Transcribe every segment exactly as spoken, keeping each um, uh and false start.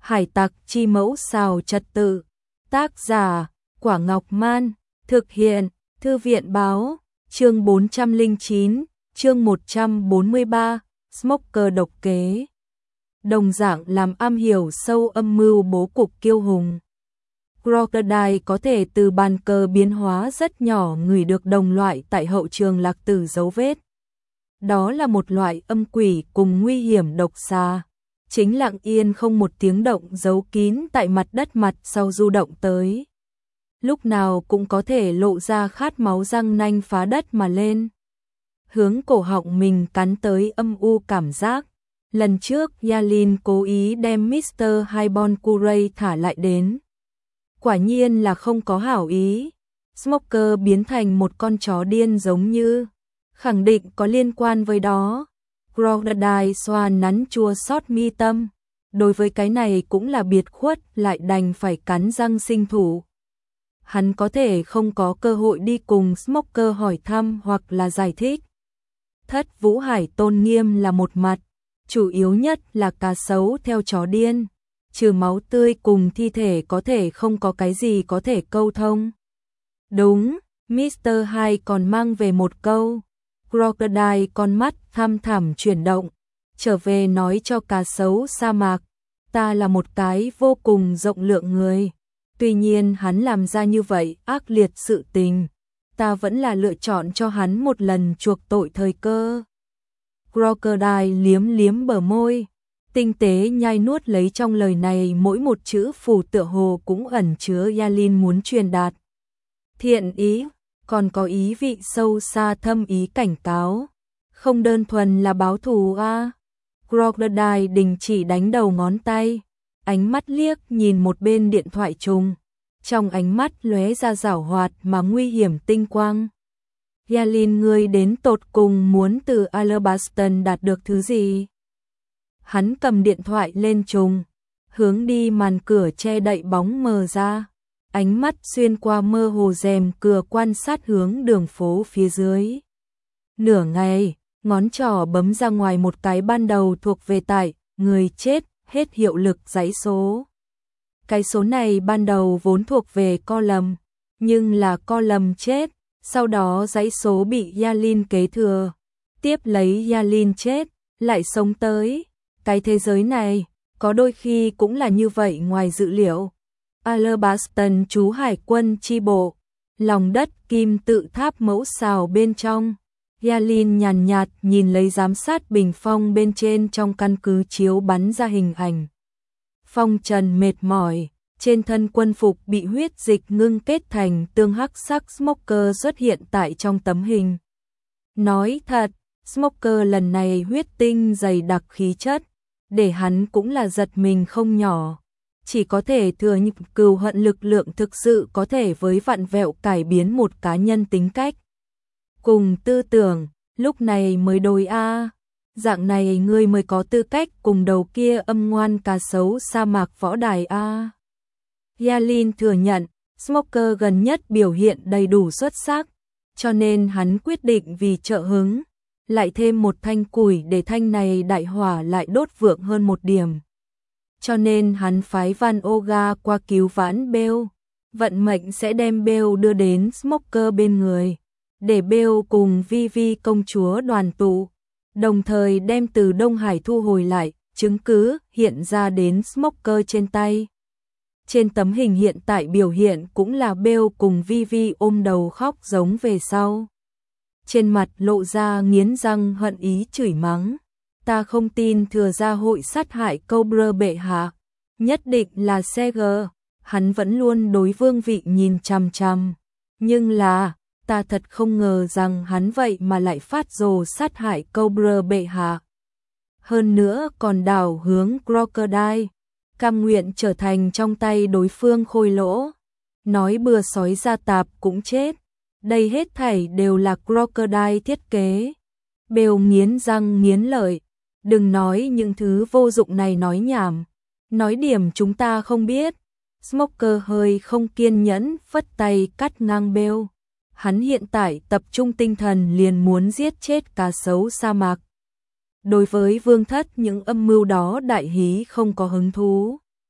Hải tặc chi mẫu xào trật tự. Tác giả, Quả Ngọc Man. Thực hiện, Thư viện báo. Chương bốn trăm lẻ chín, chương một trăm bốn mươi ba, Smoker độc kế. Đồng dạng làm am hiểu sâu âm mưu bố cục kiêu hùng. Crocodile có thể từ bàn cờ biến hóa rất nhỏ ngửi được đồng loại tại hậu trường lạc tử dấu vết. Đó là một loại âm quỷ cùng nguy hiểm độc xà. Chính lặng yên không một tiếng động giấu kín tại mặt đất mặt sau du động tới. Lúc nào cũng có thể lộ ra khát máu răng nanh phá đất mà lên. Hướng cổ họng mình cắn tới âm u cảm giác. Lần trước Yalin cố ý đem mít tơ Highborn Curry thả lại đến. Quả nhiên là không có hảo ý. Smoker biến thành một con chó điên giống như. Khẳng định có liên quan với đó. Crocodile xoa nắn chua xót mi tâm. Đối với cái này cũng là biệt khuất, lại đành phải cắn răng sinh thủ. Hắn có thể không có cơ hội đi cùng Smoker hỏi thăm hoặc là giải thích. Thất Vũ Hải tôn nghiêm là một mặt, chủ yếu nhất là cá sấu theo chó điên. Trừ máu tươi cùng thi thể có thể không có cái gì có thể câu thông. Đúng, mít tơ Hai còn mang về một câu. Crocodile con mắt thăm thẳm chuyển động, trở về nói cho cá sấu sa mạc, ta là một cái vô cùng rộng lượng người. Tuy nhiên hắn làm ra như vậy ác liệt sự tình, ta vẫn là lựa chọn cho hắn một lần chuộc tội thời cơ. Crocodile liếm liếm bờ môi, tinh tế nhai nuốt lấy trong lời này mỗi một chữ phù tựa hồ cũng ẩn chứa Yalin muốn truyền đạt. Thiện ý, còn có ý vị sâu xa thâm ý cảnh cáo. Không đơn thuần là báo thù a. À. Crocodile đình chỉ đánh đầu ngón tay, ánh mắt liếc nhìn một bên điện thoại trùng. Trong ánh mắt lóe ra giảo hoạt mà nguy hiểm tinh quang. Yalin, ngươi đến tột cùng muốn từ Alabaston đạt được thứ gì? Hắn cầm điện thoại lên trùng, hướng đi màn cửa che đậy bóng mờ ra. Ánh mắt xuyên qua mơ hồ rèm cửa quan sát hướng đường phố phía dưới. Nửa ngày, ngón trỏ bấm ra ngoài một cái ban đầu thuộc về tại, người chết, hết hiệu lực dãy số. Cái số này ban đầu vốn thuộc về Colum, nhưng là Colum chết, sau đó dãy số bị Yalin kế thừa. Tiếp lấy Yalin chết, lại sống tới. Cái thế giới này, có đôi khi cũng là như vậy ngoài dự liệu. Alabaston trú hải quân chi bộ, lòng đất kim tự tháp mẫu xào bên trong. Yalin nhàn nhạt nhìn lấy giám sát bình phong bên trên trong căn cứ chiếu bắn ra hình ảnh. Phong trần mệt mỏi, trên thân quân phục bị huyết dịch ngưng kết thành tương hắc sắc Smoker xuất hiện tại trong tấm hình. Nói thật, Smoker lần này huyết tinh dày đặc khí chất, để hắn cũng là giật mình không nhỏ. Chỉ có thể thừa nhận cừu hận lực lượng thực sự có thể với vặn vẹo cải biến một cá nhân tính cách. Cùng tư tưởng, lúc này mới đối a. Dạng này ngươi mới có tư cách cùng đầu kia âm ngoan cá sấu sa mạc võ đài a. Yalin thừa nhận, Smoker gần nhất biểu hiện đầy đủ xuất sắc, cho nên hắn quyết định vì trợ hứng, lại thêm một thanh củi để thanh này đại hỏa lại đốt vượng hơn một điểm. Cho nên hắn phái Van Oga qua cứu vãn Bell. Vận mệnh sẽ đem Bell đưa đến Smoker bên người, để Bell cùng Vivi công chúa đoàn tụ, đồng thời đem từ Đông Hải thu hồi lại, chứng cứ hiện ra đến Smoker trên tay. Trên tấm hình hiện tại biểu hiện cũng là Bell cùng Vivi ôm đầu khóc giống về sau. Trên mặt lộ ra nghiến răng hận ý chửi mắng. Ta không tin thừa gia hội sát hại Cobra bệ hạ, nhất định là Seger, hắn vẫn luôn đối vương vị nhìn chằm chằm. Nhưng là, ta thật không ngờ rằng hắn vậy mà lại phát rồ sát hại Cobra bệ hạ. Hơn nữa còn đảo hướng Crocodile, cam nguyện trở thành trong tay đối phương khôi lỗ. Nói bừa sói ra tạp cũng chết. Đây hết thảy đều là Crocodile thiết kế. Bell nghiến răng nghiến lợi. Đừng nói những thứ vô dụng này nói nhảm. Nói điểm chúng ta không biết. Smoker hơi không kiên nhẫn, phất tay cắt ngang Bell. Hắn hiện tại tập trung tinh thần liền muốn giết chết cá sấu sa mạc. Đối với vương thất những âm mưu đó đại hí không có hứng thú.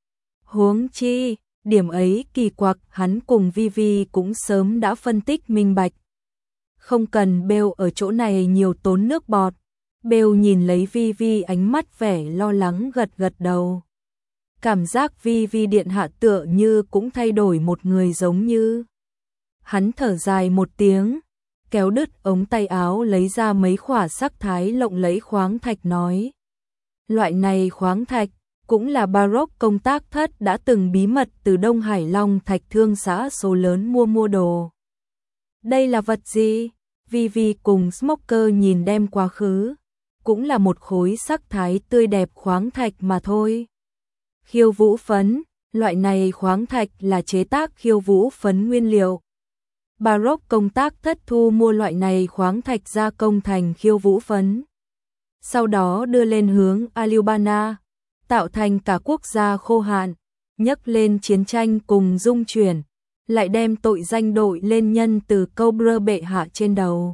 Huống chi, điểm ấy kỳ quặc hắn cùng Vivi cũng sớm đã phân tích minh bạch. Không cần Bale ở chỗ này nhiều tốn nước bọt. Bale nhìn lấy Vivi ánh mắt vẻ lo lắng gật gật đầu. Cảm giác Vivi điện hạ tựa như cũng thay đổi một người giống như. Hắn thở dài một tiếng, kéo đứt ống tay áo lấy ra mấy khỏa sắc thái lộng lẫy khoáng thạch nói. Loại này khoáng thạch cũng là Baroque công tác thất đã từng bí mật từ Đông Hải Long Thạch Thương xã số lớn mua mua đồ. Đây là vật gì? Vivi cùng Smoker nhìn đem quá khứ. Cũng là một khối sắc thái tươi đẹp khoáng thạch mà thôi. Khiêu vũ phấn, loại này khoáng thạch là chế tác khiêu vũ phấn nguyên liệu. Baroque công tác thất thu mua loại này khoáng thạch gia công thành khiêu vũ phấn. Sau đó đưa lên hướng Albania, tạo thành cả quốc gia khô hạn, nhấc lên chiến tranh cùng dung chuyển, lại đem tội danh đội lên nhân từ Cobra bệ hạ trên đầu.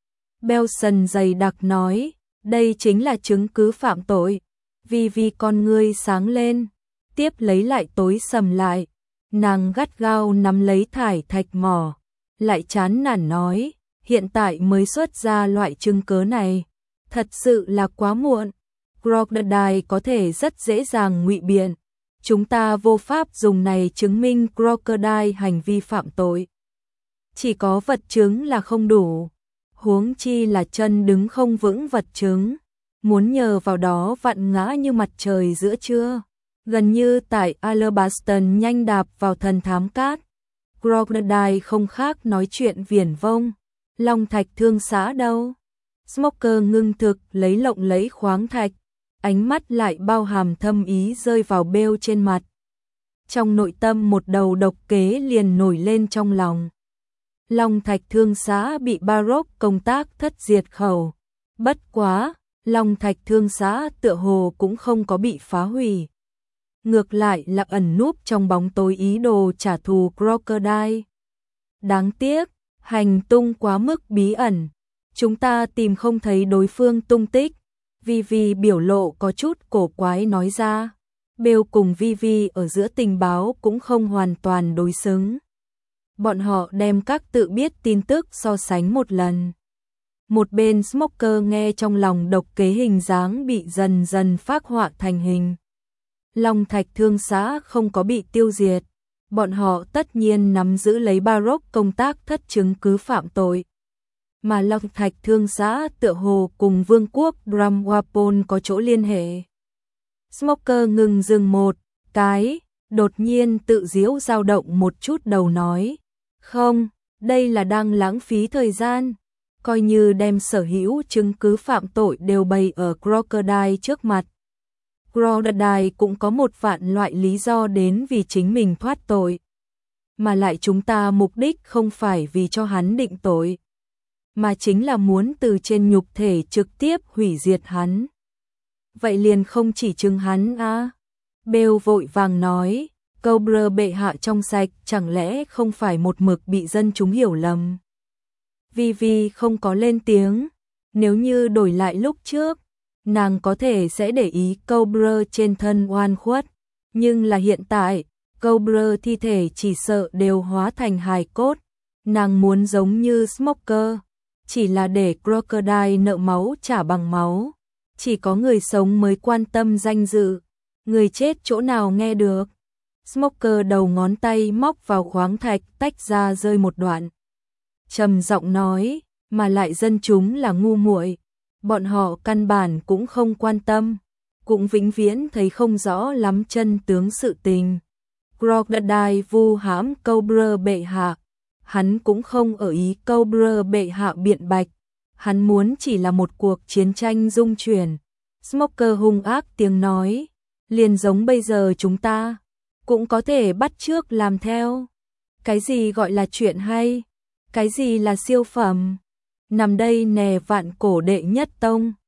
Belson dày đặc nói, đây chính là chứng cứ phạm tội. Vivi con ngươi sáng lên, tiếp lấy lại tối sầm lại, nàng gắt gao nắm lấy thải thạch mỏ, lại chán nản nói, hiện tại mới xuất ra loại chứng cứ này, thật sự là quá muộn. Crocodile có thể rất dễ dàng ngụy biện, chúng ta vô pháp dùng này chứng minh Crocodile hành vi phạm tội. Chỉ có vật chứng là không đủ, huống chi là chân đứng không vững vật chứng, muốn nhờ vào đó vặn ngã như mặt trời giữa trưa, gần như tại Alabaston nhanh đạp vào thần thám cát. Crocodile không khác nói chuyện viển vông, Long Thạch Thương xã đâu? Smoker ngưng thực lấy lộng lấy khoáng thạch, ánh mắt lại bao hàm thâm ý rơi vào Bale trên mặt. Trong nội tâm một đầu độc kế liền nổi lên trong lòng. Long Thạch Thương xã bị Baroque công tác thất diệt khẩu. Bất quá, Long Thạch Thương xã tựa hồ cũng không có bị phá hủy. Ngược lại là ẩn núp trong bóng tối ý đồ trả thù Crocodile. Đáng tiếc, hành tung quá mức bí ẩn. Chúng ta tìm không thấy đối phương tung tích. Vivi biểu lộ có chút cổ quái nói ra. Bale cùng Vivi ở giữa tình báo cũng không hoàn toàn đối xứng. Bọn họ đem các tự biết tin tức so sánh một lần. Một bên Smoker nghe trong lòng độc kế hình dáng bị dần dần phác họa thành hình. Long Thạch Thương xã không có bị tiêu diệt. Bọn họ tất nhiên nắm giữ lấy Baroque công tác thất chứng cứ phạm tội. Mà Long Thạch Thương xã tựa hồ cùng vương quốc Bramwapol có chỗ liên hệ. Smoker ngừng dừng một cái, đột nhiên tự giễu dao động một chút đầu nói. Không, đây là đang lãng phí thời gian. Coi như đem sở hữu chứng cứ phạm tội đều bày ở Crocodile trước mặt. Crocodile cũng có một vạn loại lý do đến vì chính mình thoát tội. Mà lại chúng ta mục đích không phải vì cho hắn định tội, mà chính là muốn từ trên nhục thể trực tiếp hủy diệt hắn. Vậy liền không chỉ chứng hắn à? Bale vội vàng nói, Cobra bệ hạ trong sạch chẳng lẽ không phải một mực bị dân chúng hiểu lầm. Vivi không có lên tiếng, nếu như đổi lại lúc trước, nàng có thể sẽ để ý Cobra trên thân oan khuất, nhưng là hiện tại, Cobra thi thể chỉ sợ đều hóa thành hài cốt, nàng muốn giống như Smoker, chỉ là để Crocodile nợ máu trả bằng máu, chỉ có người sống mới quan tâm danh dự, người chết chỗ nào nghe được. Smoker đầu ngón tay móc vào khoáng thạch tách ra rơi một đoạn. Trầm giọng nói, mà lại dân chúng là ngu muội, bọn họ căn bản cũng không quan tâm, cũng vĩnh viễn thấy không rõ lắm chân tướng sự tình. Crocodile vu hãm Cobra bệ hạ, hắn cũng không ở ý Cobra bệ hạ biện bạch, hắn muốn chỉ là một cuộc chiến tranh dung chuyển. Smoker hung ác tiếng nói, liền giống bây giờ chúng ta, cũng có thể bắt chước làm theo. Cái gì gọi là chuyện hay? Cái gì là siêu phẩm? Nằm đây nè vạn cổ đệ nhất tông,